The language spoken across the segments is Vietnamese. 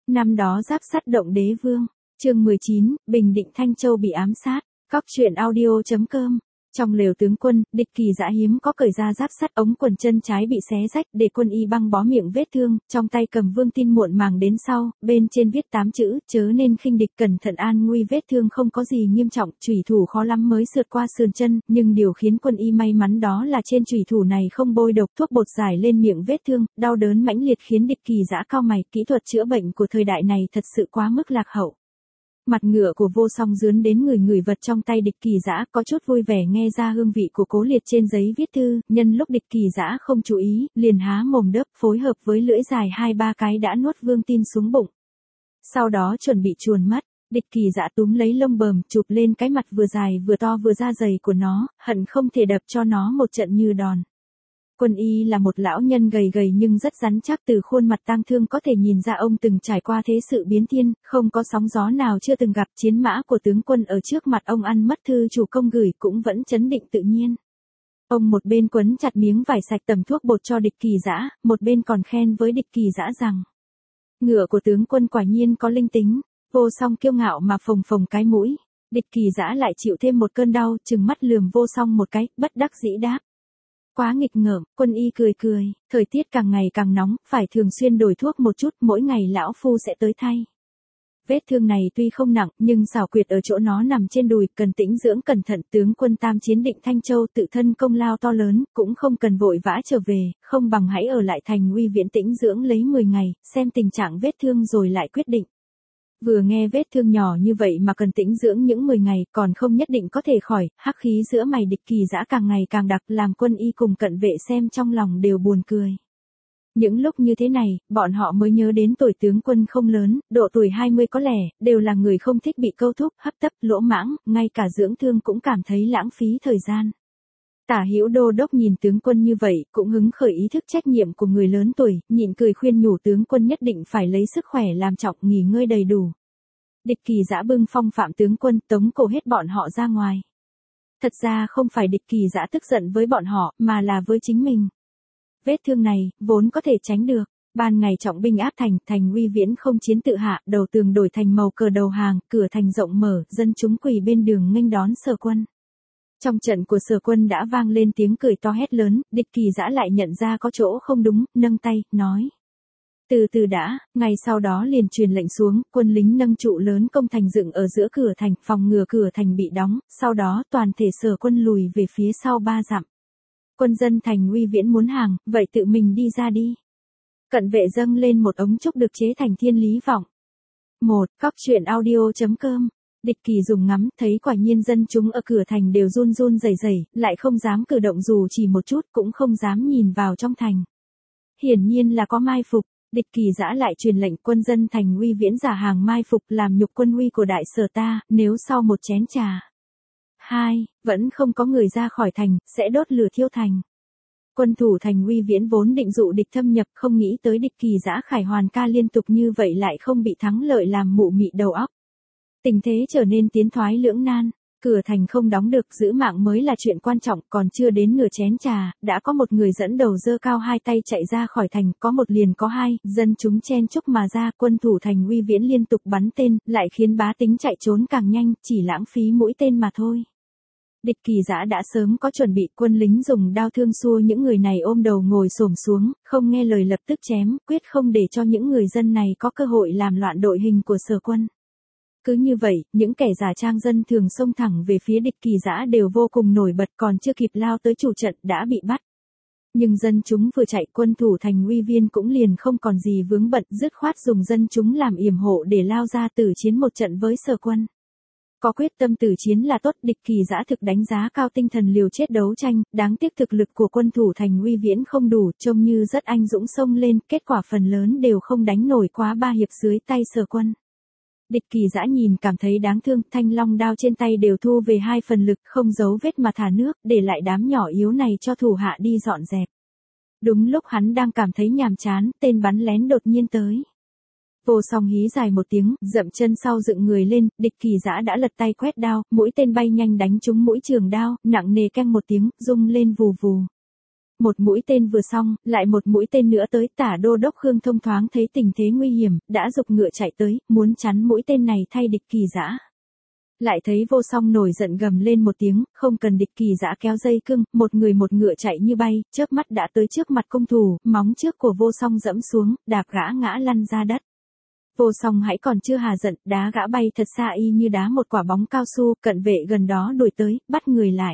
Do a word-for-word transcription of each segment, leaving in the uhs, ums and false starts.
Năm đó giáp sắt động đế vương, chương mười chín, Bình Định Thanh Châu bị ám sát, cóc truyện audio chấm com. Trong lều tướng quân, địch Kỳ Dã hiếm có cởi ra giáp sắt, ống quần chân trái bị xé rách, để quân y băng bó miệng vết thương, trong tay cầm vương tin muộn màng đến sau, bên trên viết tám chữ, chớ nên khinh địch, cẩn thận an nguy. Vết thương không có gì nghiêm trọng, chủy thủ khó lắm mới sượt qua sườn chân, nhưng điều khiến quân y may mắn đó là trên chủy thủ này không bôi độc, thuốc bột rải lên miệng vết thương, đau đớn mãnh liệt khiến địch Kỳ Dã cau mày. Kỹ thuật chữa bệnh của thời đại này thật sự quá mức lạc hậu. Mặt ngựa của Vô Song dướn đến người người vật trong tay địch Kỳ Dã, có chút vui vẻ nghe ra hương vị của Cố Liệt trên giấy viết thư, nhân lúc địch Kỳ Dã không chú ý, liền há mồm đớp, phối hợp với lưỡi dài hai ba cái đã nuốt vương tin xuống bụng. Sau đó chuẩn bị chuồn mất, địch Kỳ Dã túm lấy lông bờm, chụp lên cái mặt vừa dài vừa to vừa da dày của nó, hận không thể đập cho nó một trận như đòn. Quân y là một lão nhân gầy gầy nhưng rất rắn chắc, từ khuôn mặt tang thương có thể nhìn ra ông từng trải qua thế sự biến thiên, không có sóng gió nào chưa từng gặp. Chiến mã của tướng quân ở trước mặt ông ăn mất thư chủ công gửi cũng vẫn trấn định tự nhiên. Ông một bên quấn chặt miếng vải sạch tẩm thuốc bột cho địch Kỳ Dã, một bên còn khen với địch Kỳ Dã rằng: ngựa của tướng quân quả nhiên có linh tính. Vô Song kiêu ngạo mà phồng phồng cái mũi, địch Kỳ Dã lại chịu thêm một cơn đau, trừng mắt lườm Vô Song một cái, bất đắc dĩ đáp: quá nghịch ngợm. Quân y cười cười, thời tiết càng ngày càng nóng, phải thường xuyên đổi thuốc một chút, mỗi ngày lão phu sẽ tới thay. Vết thương này tuy không nặng, nhưng xảo quyệt ở chỗ nó nằm trên đùi, cần tĩnh dưỡng cẩn thận. Tướng quân tam chiến Định Thanh Châu tự thân công lao to lớn, cũng không cần vội vã trở về, không bằng hãy ở lại thành Uy Viễn tĩnh dưỡng lấy mười ngày, xem tình trạng vết thương rồi lại quyết định. Vừa nghe vết thương nhỏ như vậy mà cần tĩnh dưỡng những mười ngày, còn không nhất định có thể khỏi. Hắc khí giữa mày địch Kỳ Dã càng ngày càng đặc, làm quân y cùng cận vệ xem trong lòng đều buồn cười. Những lúc như thế này, bọn họ mới nhớ đến tuổi tướng quân không lớn, độ tuổi hai mươi có lẽ, đều là người không thích bị câu thúc, hấp tấp, lỗ mãng, ngay cả dưỡng thương cũng cảm thấy lãng phí thời gian. Tả Hữu Đô đốc nhìn tướng quân như vậy, cũng hứng khởi ý thức trách nhiệm của người lớn tuổi, nhịn cười khuyên nhủ tướng quân nhất định phải lấy sức khỏe làm trọng, nghỉ ngơi đầy đủ. Địch Kỳ Dã bưng phong phạm tướng quân, tống cổ hết bọn họ ra ngoài. Thật ra không phải địch Kỳ Dã tức giận với bọn họ, mà là với chính mình. Vết thương này, vốn có thể tránh được. Ban ngày trọng binh áp thành, thành Uy Viễn không chiến tự hạ, đầu tường đổi thành màu cờ đầu hàng, cửa thành rộng mở, dân chúng quỳ bên đường nghênh đón Sở quân. Trong trận của Sở quân đã vang lên tiếng cười to hét lớn, địch Kỳ Dã lại nhận ra có chỗ không đúng, nâng tay, nói: từ từ đã. Ngay sau đó liền truyền lệnh xuống, quân lính nâng trụ lớn công thành dựng ở giữa cửa thành, phòng ngừa cửa thành bị đóng, sau đó toàn thể Sở quân lùi về phía sau ba dặm. Quân dân thành Uy Viễn muốn hàng, vậy tự mình đi ra đi. Cận vệ dâng lên một ống trúc được chế thành thiên lý vọng. một. Cóc truyện audio chấm com. Địch Kỳ dùng ngắm, thấy quả nhiên dân chúng ở cửa thành đều run run rẩy rẩy, lại không dám cử động dù chỉ một chút, cũng không dám nhìn vào trong thành. Hiển nhiên là có mai phục. Địch Kỳ Dã lại truyền lệnh quân dân thành Uy Viễn giả hàng mai phục, làm nhục quân huy của đại sở ta, nếu sau một chén trà hai, vẫn không có người ra khỏi thành, sẽ đốt lửa thiêu thành. Quân thủ thành Uy Viễn vốn định dụ địch thâm nhập, không nghĩ tới địch Kỳ Dã khải hoàn ca liên tục như vậy lại không bị thắng lợi làm mụ mị đầu óc. Tình thế trở nên tiến thoái lưỡng nan. Cửa thành không đóng được, giữ mạng mới là chuyện quan trọng, còn chưa đến nửa chén trà, đã có một người dẫn đầu giơ cao hai tay chạy ra khỏi thành, có một liền có hai, dân chúng chen chúc mà ra, quân thủ thành Uy Viễn liên tục bắn tên, lại khiến bá tính chạy trốn càng nhanh, chỉ lãng phí mũi tên mà thôi. Địch Kỳ Dã đã sớm có chuẩn bị, quân lính dùng đao thương xua những người này ôm đầu ngồi xổm xuống, không nghe lời lập tức chém, quyết không để cho những người dân này có cơ hội làm loạn đội hình của Sở quân. Cứ như vậy, những kẻ giả trang dân thường xông thẳng về phía địch Kỳ Dã đều vô cùng nổi bật, còn chưa kịp lao tới chủ trận đã bị bắt. Nhưng dân chúng vừa chạy, quân thủ thành Uy Viễn cũng liền không còn gì vướng bận, dứt khoát dùng dân chúng làm yểm hộ để lao ra tử chiến một trận với Sở quân. Có quyết tâm tử chiến là tốt, địch Kỳ Dã thực đánh giá cao tinh thần liều chết đấu tranh, đáng tiếc thực lực của quân thủ thành Uy Viễn không đủ, trông như rất anh dũng xông lên, kết quả phần lớn đều không đánh nổi quá ba hiệp dưới tay Sở quân. Địch Kỳ Dã nhìn cảm thấy đáng thương, thanh long đao trên tay đều thu về hai phần lực, không giấu vết mà thả nước, để lại đám nhỏ yếu này cho thủ hạ đi dọn dẹp. Đúng lúc hắn đang cảm thấy nhàm chán, tên bắn lén đột nhiên tới. Vô Song hí dài một tiếng, dậm chân sau dựng người lên, địch Kỳ Dã đã lật tay quét đao, mũi tên bay nhanh đánh trúng mũi trường đao, nặng nề keng một tiếng, rung lên vù vù. Một mũi tên vừa xong, lại một mũi tên nữa tới. Tả đô đốc Khương Thông thoáng thấy tình thế nguy hiểm, đã giục ngựa chạy tới, muốn chắn mũi tên này thay địch Kỳ Dã. Lại thấy Vô Song nổi giận gầm lên một tiếng, không cần địch Kỳ Dã kéo dây cương, một người một ngựa chạy như bay, chớp mắt đã tới trước mặt công thủ, móng trước của Vô Song dẫm xuống, đạp gã ngã lăn ra đất. Vô Song hãy còn chưa hà giận, đá gã bay thật xa y như đá một quả bóng cao su, cận vệ gần đó đuổi tới, bắt người lại.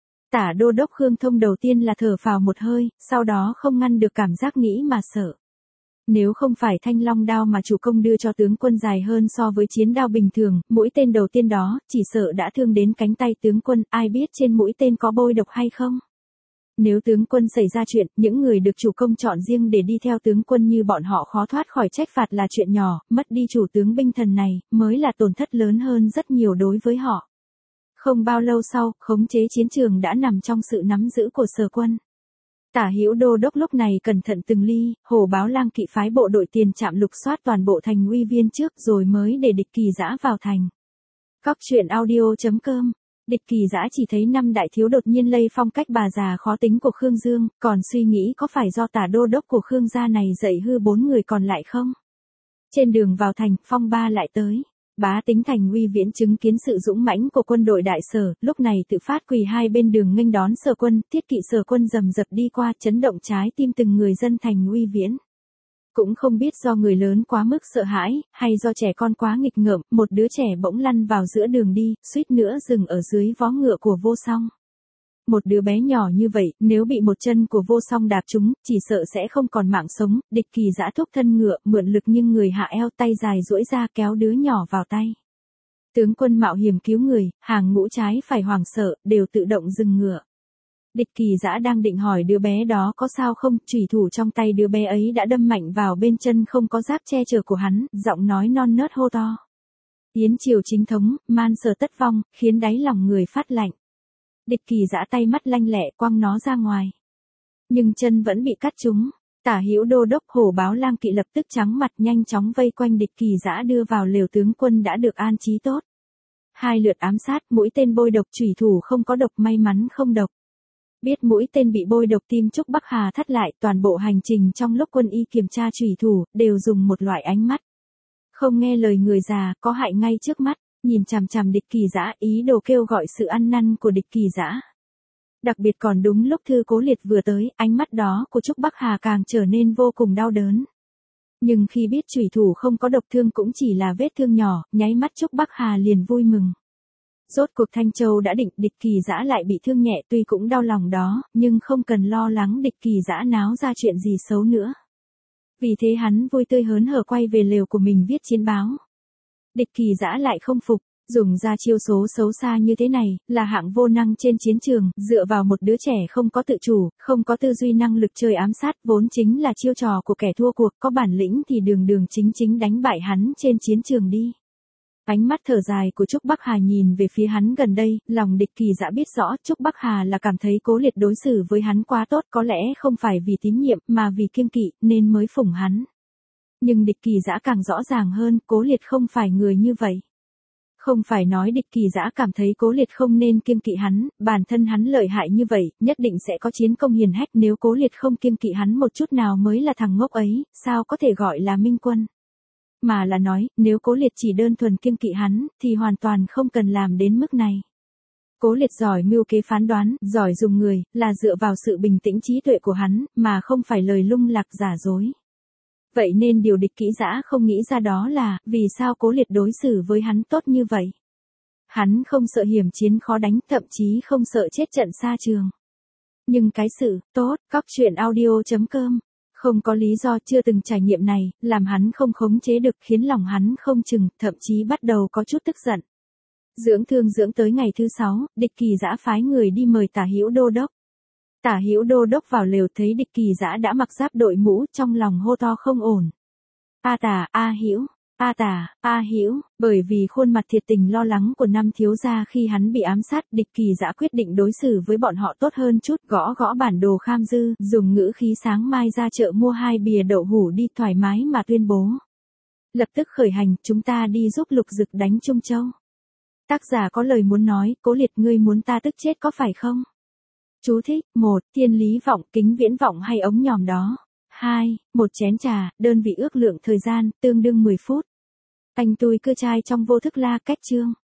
Tả đô đốc Khương Thông đầu tiên là thở phào một hơi, sau đó không ngăn được cảm giác nghĩ mà sợ. Nếu không phải thanh long đao mà chủ công đưa cho tướng quân dài hơn so với chiến đao bình thường, mũi tên đầu tiên đó, chỉ sợ đã thương đến cánh tay tướng quân, ai biết trên mũi tên có bôi độc hay không. Nếu tướng quân xảy ra chuyện, những người được chủ công chọn riêng để đi theo tướng quân như bọn họ khó thoát khỏi trách phạt là chuyện nhỏ, mất đi chủ tướng binh thần này, mới là tổn thất lớn hơn rất nhiều đối với họ. Không bao lâu sau, khống chế chiến trường đã nằm trong sự nắm giữ của Sở Quân. Tả Hữu Đô đốc lúc này cẩn thận từng ly, Hổ Báo Lang kỵ phái bộ đội tiền trạm lục soát toàn bộ thành uy viên trước rồi mới để địch Kỳ Dã vào thành. Cóc truyện audio chấm com. Địch Kỳ Dã chỉ thấy năm đại thiếu đột nhiên lây phong cách bà già khó tính của Khương Dương, còn suy nghĩ có phải do tả đô đốc của Khương gia này dạy hư bốn người còn lại không? Trên đường vào thành, phong ba lại tới. Bá Tính thành uy viễn chứng kiến sự dũng mãnh của quân đội đại Sở, lúc này tự phát quỳ hai bên đường nghênh đón Sở Quân, thiết kỵ Sở Quân rầm rập đi qua, chấn động trái tim từng người dân thành uy viễn. Cũng không biết do người lớn quá mức sợ hãi, hay do trẻ con quá nghịch ngợm, một đứa trẻ bỗng lăn vào giữa đường đi, suýt nữa dừng ở dưới vó ngựa của Vô Song. Một đứa bé nhỏ như vậy, nếu bị một chân của Vô Song đạp trúng, chỉ sợ sẽ không còn mạng sống. Địch Kỳ Dã thúc thân ngựa, mượn lực nhưng người hạ eo, tay dài duỗi ra kéo đứa nhỏ vào tay. Tướng quân mạo hiểm cứu người, hàng ngũ trái phải hoảng sợ, đều tự động dừng ngựa. Địch Kỳ Dã đang định hỏi đứa bé đó có sao không, chủy thủ trong tay đứa bé ấy đã đâm mạnh vào bên chân không có giáp che chở của hắn, giọng nói non nớt hô to. Yến triều chính thống, man Sở tất vong, khiến đáy lòng người phát lạnh. Địch Kỳ Dã tay mắt lanh lẹ quăng nó ra ngoài. Nhưng chân vẫn bị cắt trúng. Tả Hữu Đô đốc Hổ Báo Lang kỵ lập tức trắng mặt nhanh chóng vây quanh địch Kỳ Dã đưa vào lều tướng quân đã được an trí tốt. Hai lượt ám sát, mũi tên bôi độc, chủy thủ không có độc, may mắn không độc. Biết mũi tên bị bôi độc, tim Trúc Bắc Hà thắt lại, toàn bộ hành trình trong lúc quân y kiểm tra chủy thủ, đều dùng một loại ánh mắt. Không nghe lời người già, có hại ngay trước mắt. Nhìn chằm chằm địch Kỳ Dã, ý đồ kêu gọi sự ăn năn của địch Kỳ Dã. Đặc biệt còn đúng lúc Thư Cố Liệt vừa tới, ánh mắt đó của Trúc Bắc Hà càng trở nên vô cùng đau đớn. Nhưng khi biết chủy thủ không có độc, thương cũng chỉ là vết thương nhỏ, nháy mắt Trúc Bắc Hà liền vui mừng. Rốt cuộc Thanh Châu đã định, địch Kỳ Dã lại bị thương nhẹ, tuy cũng đau lòng đó, nhưng không cần lo lắng địch Kỳ Dã náo ra chuyện gì xấu nữa. Vì thế hắn vui tươi hớn hở quay về lều của mình viết chiến báo. Địch Kỳ Dã lại không phục, dùng ra chiêu số xấu xa như thế này, là hạng vô năng trên chiến trường, dựa vào một đứa trẻ không có tự chủ, không có tư duy năng lực chơi ám sát, vốn chính là chiêu trò của kẻ thua cuộc, có bản lĩnh thì đường đường chính chính đánh bại hắn trên chiến trường đi. Ánh mắt thở dài của Trúc Bắc Hà nhìn về phía hắn gần đây, lòng địch Kỳ Dã biết rõ Trúc Bắc Hà là cảm thấy Cố Liệt đối xử với hắn quá tốt, có lẽ không phải vì tín nhiệm mà vì kiêng kỵ, nên mới phủng hắn. Nhưng địch Kỳ Dã càng rõ ràng hơn, Cố Liệt không phải người như vậy. Không phải nói địch Kỳ Dã cảm thấy Cố Liệt không nên kiêng kỵ hắn, bản thân hắn lợi hại như vậy, nhất định sẽ có chiến công hiển hách, nếu Cố Liệt không kiêng kỵ hắn một chút nào mới là thằng ngốc ấy, sao có thể gọi là minh quân. Mà là nói, nếu Cố Liệt chỉ đơn thuần kiêng kỵ hắn, thì hoàn toàn không cần làm đến mức này. Cố Liệt giỏi mưu kế phán đoán, giỏi dùng người, là dựa vào sự bình tĩnh trí tuệ của hắn, mà không phải lời lung lạc giả dối. Vậy nên điều địch Kỷ Dã không nghĩ ra đó là, vì sao Cố Liệt đối xử với hắn tốt như vậy. Hắn không sợ hiểm chiến khó đánh, thậm chí không sợ chết trận xa trường. Nhưng cái sự, tốt, cóc truyện audio chấm com, không có lý do chưa từng trải nghiệm này, làm hắn không khống chế được, khiến lòng hắn không chừng, thậm chí bắt đầu có chút tức giận. Dưỡng thương dưỡng tới ngày thứ sáu, địch Kỳ Dã phái người đi mời Tả Hữu Đô đốc. Tả Hữu Đô đốc vào lều thấy địch Kỳ Dã đã mặc giáp đội mũ, trong lòng hô to không ổn. A Tả, A Hữu, A Tả, A Hữu, bởi vì khuôn mặt thiệt tình lo lắng của năm thiếu gia khi hắn bị ám sát, địch Kỳ Dã quyết định đối xử với bọn họ tốt hơn chút, gõ gõ bản đồ kham dư, dùng ngữ khí sáng mai ra chợ mua hai bìa đậu hũ đi, thoải mái mà tuyên bố. Lập tức khởi hành, chúng ta đi giúp Lục Dực đánh Trung Châu. Tác giả có lời muốn nói, Cố Liệt, ngươi muốn ta tức chết có phải không? Chú thích: một. Thiên lý vọng, kính viễn vọng hay ống nhòm đó. hai. Một chén trà, đơn vị ước lượng thời gian, tương đương mười phút. Anh tui cưa chai trong vô thức la cách chương.